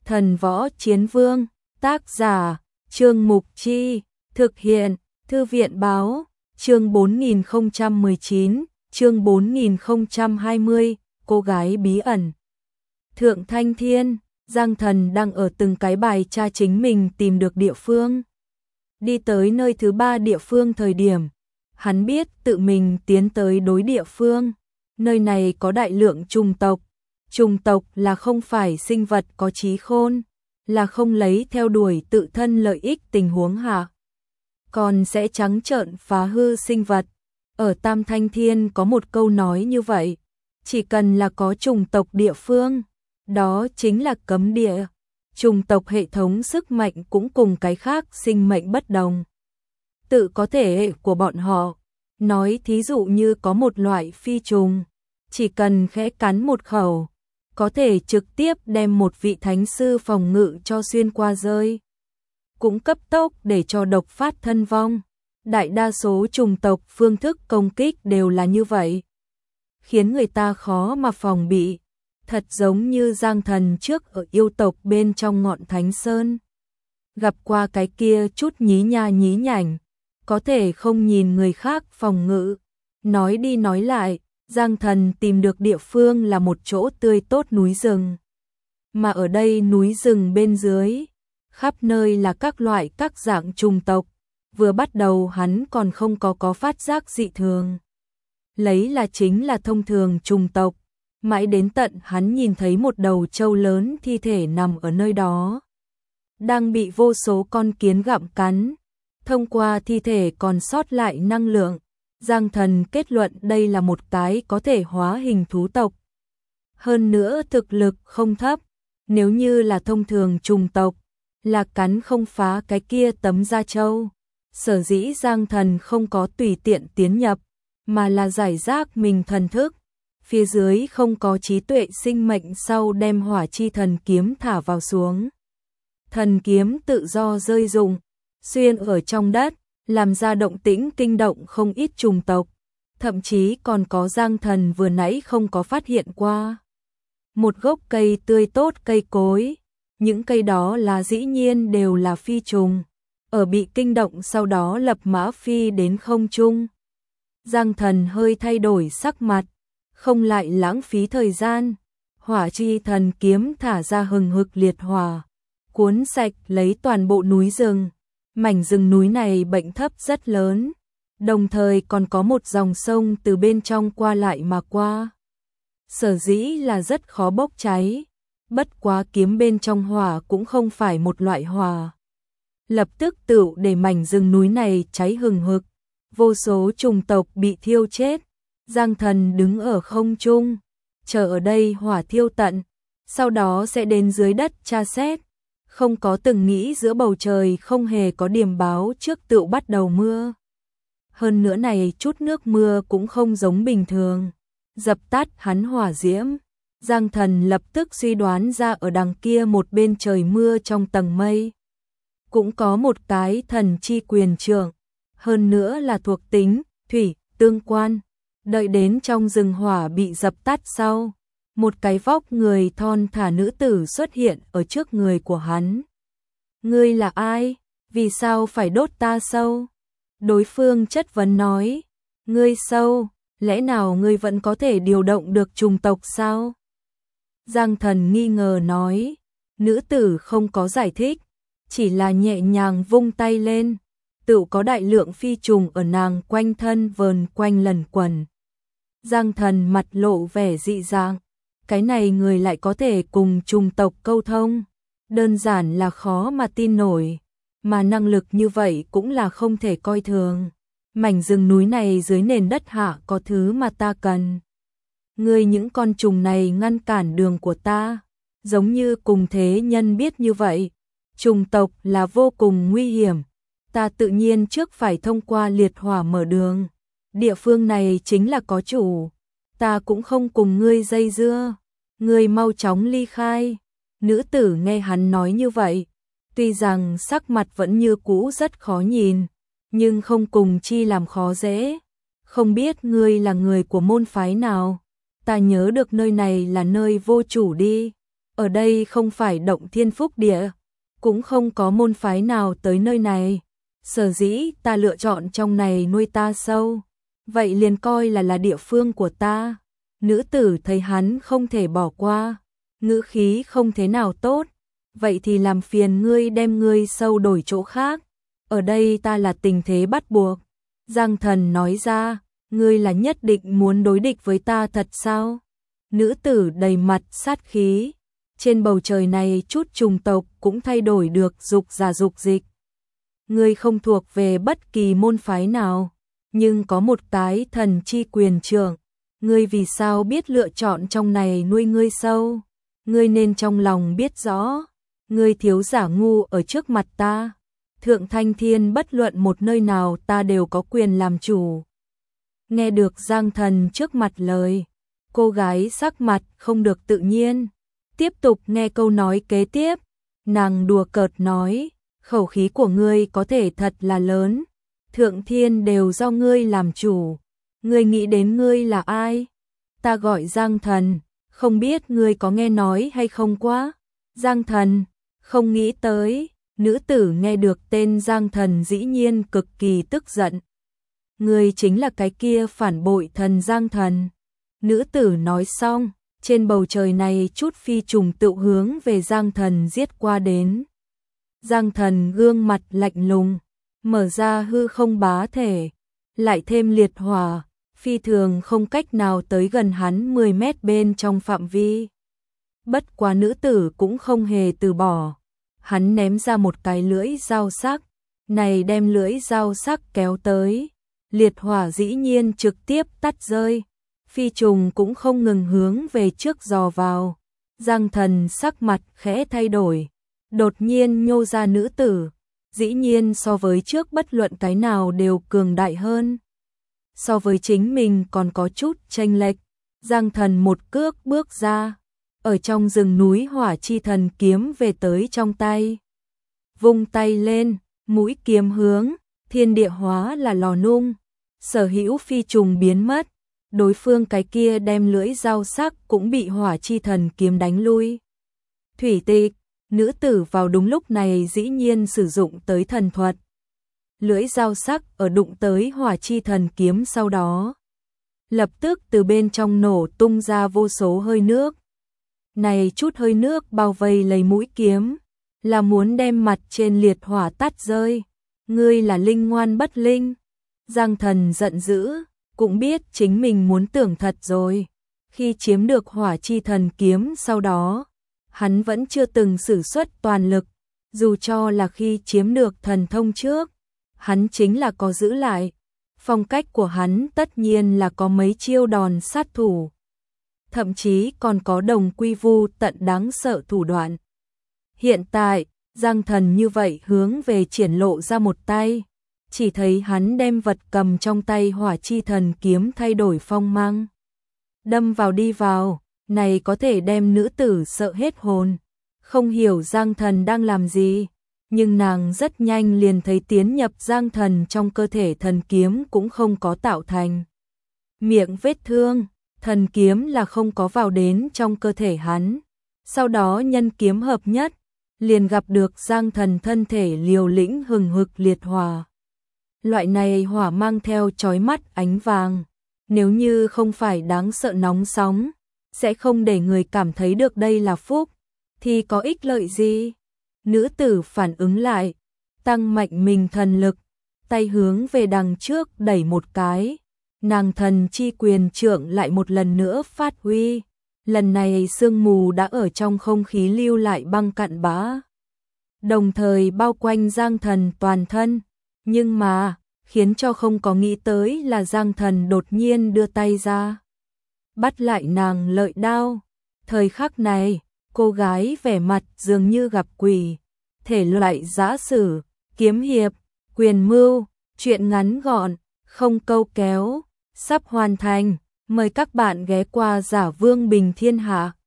Thần Võ Chiến Vương, tác giả, Trương Mục Chi, thực hiện, Thư viện Báo, chương 4019, chương 4020, cô gái bí ẩn. Thượng Thanh Thiên, Giang Thần đang ở từng cái bài tra chính mình tìm được địa phương. Đi tới nơi thứ 3 địa phương thời điểm, hắn biết tự mình tiến tới đối địa phương. Nơi này có đại lượng trùng tộc. Trùng tộc là không phải sinh vật có trí khôn, là không lấy theo đuổi tự thân lợi ích tình huống hạ, còn sẽ trắng trợn phá hư sinh vật. Ở Tam Thanh Thiên có một câu nói như vậy, chỉ cần là có trùng tộc địa phương, đó chính là cấm địa. Trùng tộc hệ thống sức mạnh cũng cùng cái khác sinh mệnh bất đồng. Tự có thể hệ của bọn họ, nói thí dụ như có một loại phi trùng, chỉ cần khẽ cắn một khẩu, có thể trực tiếp đem một vị thánh sư phòng ngự cho xuyên qua rơi. Cũng cấp tốc để cho độc phát thân vong. Đại đa số trùng tộc phương thức công kích đều là như vậy, khiến người ta khó mà phòng bị. Thật giống như Giang Thần trước ở yêu tộc bên trong ngọn Thánh Sơn. Gặp qua cái kia chút nhí nha nhí nhảnh, có thể không nhìn người khác phòng ngự. Nói đi nói lại, Giang Thần tìm được địa phương là một chỗ tươi tốt núi rừng. Mà ở đây núi rừng bên dưới, khắp nơi là các loại các dạng trùng tộc. Vừa bắt đầu hắn còn không có phát giác dị thường. Lấy là chính là thông thường trùng tộc. Mãi đến tận hắn nhìn thấy một đầu trâu lớn thi thể nằm ở nơi đó, đang bị vô số con kiến gặm cắn. Thông qua thi thể còn sót lại năng lượng, Giang Thần kết luận đây là một cái có thể hóa hình thú tộc. Hơn nữa thực lực không thấp, nếu như là thông thường trùng tộc, là cắn không phá cái kia tấm da trâu. Sở dĩ Giang Thần không có tùy tiện tiến nhập, mà là giải rác mình thần thức. Phía dưới không có trí tuệ sinh mệnh sau đem hỏa chi thần kiếm thả vào xuống. Thần kiếm tự do rơi rụng, xuyên ở trong đất, làm ra động tĩnh kinh động không ít trùng tộc. Thậm chí còn có Giang Thần vừa nãy không có phát hiện qua. Một gốc cây tươi tốt cây cối, những cây đó là dĩ nhiên đều là phi trùng. Ở bị kinh động sau đó lập mã phi đến không trung. Giang Thần hơi thay đổi sắc mặt, không lại lãng phí thời gian. Hỏa chi thần kiếm thả ra hừng hực liệt hỏa, cuốn sạch lấy toàn bộ núi rừng. Mảnh rừng núi này bệnh thấp rất lớn, đồng thời còn có một dòng sông từ bên trong qua lại mà qua. Sở dĩ là rất khó bốc cháy, bất quá kiếm bên trong hỏa cũng không phải một loại hỏa. Lập tức tựu để mảnh rừng núi này cháy hừng hực, vô số trùng tộc bị thiêu chết. Giang Thần đứng ở không trung, chờ ở đây hỏa thiêu tận, sau đó sẽ đến dưới đất tra xét. Không có từng nghĩ giữa bầu trời không hề có điểm báo trước tựu bắt đầu mưa. Hơn nữa này chút nước mưa cũng không giống bình thường. Dập tắt hắn hỏa diễm, Giang Thần lập tức suy đoán ra ở đằng kia một bên trời mưa trong tầng mây cũng có một cái thần chi quyền trưởng, hơn nữa là thuộc tính thủy tương quan. Đợi đến trong rừng hỏa bị dập tắt sau, một cái vóc người thon thả nữ tử xuất hiện ở trước người của hắn. Ngươi là ai? Vì sao phải đốt ta sâu? Đối phương chất vấn nói. Ngươi sâu, lẽ nào ngươi vẫn có thể điều động được trùng tộc sao? Giang Thần nghi ngờ nói. Nữ tử không có giải thích, chỉ là nhẹ nhàng vung tay lên, tự có đại lượng phi trùng ở nàng quanh thân vờn quanh lần quần. Giang Thần mặt lộ vẻ dị dạng, cái này người lại có thể cùng trùng tộc câu thông, đơn giản là khó mà tin nổi, mà năng lực như vậy cũng là không thể coi thường. Mảnh rừng núi này dưới nền đất hạ có thứ mà ta cần. Ngươi những con trùng này ngăn cản đường của ta, giống như cùng thế nhân biết như vậy. Trùng tộc là vô cùng nguy hiểm, ta tự nhiên trước phải thông qua liệt hỏa mở đường. Địa phương này chính là có chủ, ta cũng không cùng ngươi dây dưa, ngươi mau chóng ly khai. Nữ tử nghe hắn nói như vậy, tuy rằng sắc mặt vẫn như cũ rất khó nhìn, nhưng không cùng chi làm khó dễ. Không biết ngươi là người của môn phái nào? Ta nhớ được nơi này là nơi vô chủ đi. Ở đây không phải động thiên phúc địa, cũng không có môn phái nào tới nơi này. Sở dĩ ta lựa chọn trong này nuôi ta sâu, vậy liền coi là địa phương của ta. Nữ tử thấy hắn không thể bỏ qua, ngữ khí không thế nào tốt, vậy thì làm phiền ngươi đem ngươi sâu đổi chỗ khác. Ở đây ta là tình thế bắt buộc. Giang Thần nói ra, ngươi là nhất định muốn đối địch với ta thật sao? Nữ tử đầy mặt sát khí. Trên bầu trời này chút trùng tộc cũng thay đổi được dục giả dục dịch. Ngươi không thuộc về bất kỳ môn phái nào, nhưng có một cái thần chi quyền trưởng. Ngươi vì sao biết lựa chọn trong này nuôi ngươi sâu? Ngươi nên trong lòng biết rõ, ngươi thiếu giả ngu ở trước mặt ta. Thượng Thanh Thiên bất luận một nơi nào ta đều có quyền làm chủ. Nghe được Giang Thần trước mặt lời, cô gái sắc mặt không được tự nhiên. Tiếp tục nghe câu nói kế tiếp, nàng đùa cợt nói, khẩu khí của ngươi có thể thật là lớn. Thượng Thiên đều do ngươi làm chủ. Ngươi nghĩ đến ngươi là ai? Ta gọi Giang Thần, không biết ngươi có nghe nói hay không quá? Giang Thần, không nghĩ tới. Nữ tử nghe được tên Giang Thần dĩ nhiên cực kỳ tức giận. Ngươi chính là cái kia phản bội thần Giang Thần. Nữ tử nói xong, trên bầu trời này chút phi trùng tự hướng về Giang Thần giết qua đến. Giang Thần gương mặt lạnh lùng, mở ra hư không bá thể, lại thêm liệt hỏa, phi thường không cách nào tới gần hắn 10 mét bên trong phạm vi. Bất quá nữ tử cũng không hề từ bỏ. Hắn ném ra một cái lưỡi dao sắc, này đem lưỡi dao sắc kéo tới, liệt hỏa dĩ nhiên trực tiếp tắt rơi, phi trùng cũng không ngừng hướng về trước dò vào. Giang Thần sắc mặt khẽ thay đổi, đột nhiên nhô ra nữ tử, dĩ nhiên so với trước bất luận cái nào đều cường đại hơn. So với chính mình còn có chút chênh lệch, Giang Thần một cước bước ra. Ở trong rừng núi hỏa chi thần kiếm về tới trong tay. Vung tay lên, mũi kiếm hướng, thiên địa hóa là lò nung. Sở hữu phi trùng biến mất, đối phương cái kia đem lưỡi dao sắc cũng bị hỏa chi thần kiếm đánh lui. Thủy Tịch, nữ tử vào đúng lúc này dĩ nhiên sử dụng tới thần thuật. Lưỡi dao sắc ở đụng tới hỏa chi thần kiếm sau đó. Lập tức từ bên trong nổ tung ra vô số hơi nước. Này chút hơi nước bao vây lấy mũi kiếm, là muốn đem mặt trên liệt hỏa tắt rơi. Ngươi là linh ngoan bất linh. Giang Thần giận dữ, cũng biết chính mình muốn tưởng thật rồi. Khi chiếm được hỏa chi thần kiếm sau đó, hắn vẫn chưa từng sử xuất toàn lực. Dù cho là khi chiếm được thần thông trước, hắn chính là có giữ lại. Phong cách của hắn tất nhiên là có mấy chiêu đòn sát thủ. Thậm chí còn có đồng quy vu tận đáng sợ thủ đoạn. Hiện tại, Giang Thần như vậy hướng về triển lộ ra một tay, chỉ thấy hắn đem vật cầm trong tay hỏa chi thần kiếm thay đổi phong mang. Đâm vào đi vào, này có thể đem nữ tử sợ hết hồn. Không hiểu Giang Thần đang làm gì, nhưng nàng rất nhanh liền thấy tiến nhập Giang Thần trong cơ thể thần kiếm cũng không có tạo thành miệng vết thương. Thần kiếm là không có vào đến trong cơ thể hắn. Sau đó nhân kiếm hợp nhất, liền gặp được Giang Thần thân thể liều lĩnh hừng hực liệt hỏa. Loại này hỏa mang theo chói mắt ánh vàng, nếu như không phải đáng sợ nóng sóng, sẽ không để người cảm thấy được đây là phúc, thì có ích lợi gì? Nữ tử phản ứng lại, tăng mạnh mình thần lực, tay hướng về đằng trước đẩy một cái. Nàng thần chi quyền trưởng lại một lần nữa phát huy, lần này sương mù đã ở trong không khí lưu lại băng cặn bã, đồng thời bao quanh Giang Thần toàn thân, nhưng mà, khiến cho không có nghĩ tới là Giang Thần đột nhiên đưa tay ra, bắt lại nàng lợi đao. Thời khắc này, cô gái vẻ mặt dường như gặp quỷ, thể loại giã sử, kiếm hiệp, quyền mưu, chuyện ngắn gọn, không câu kéo. Sắp hoàn thành, mời các bạn ghé qua Giả Vương Bình Thiên Hạ.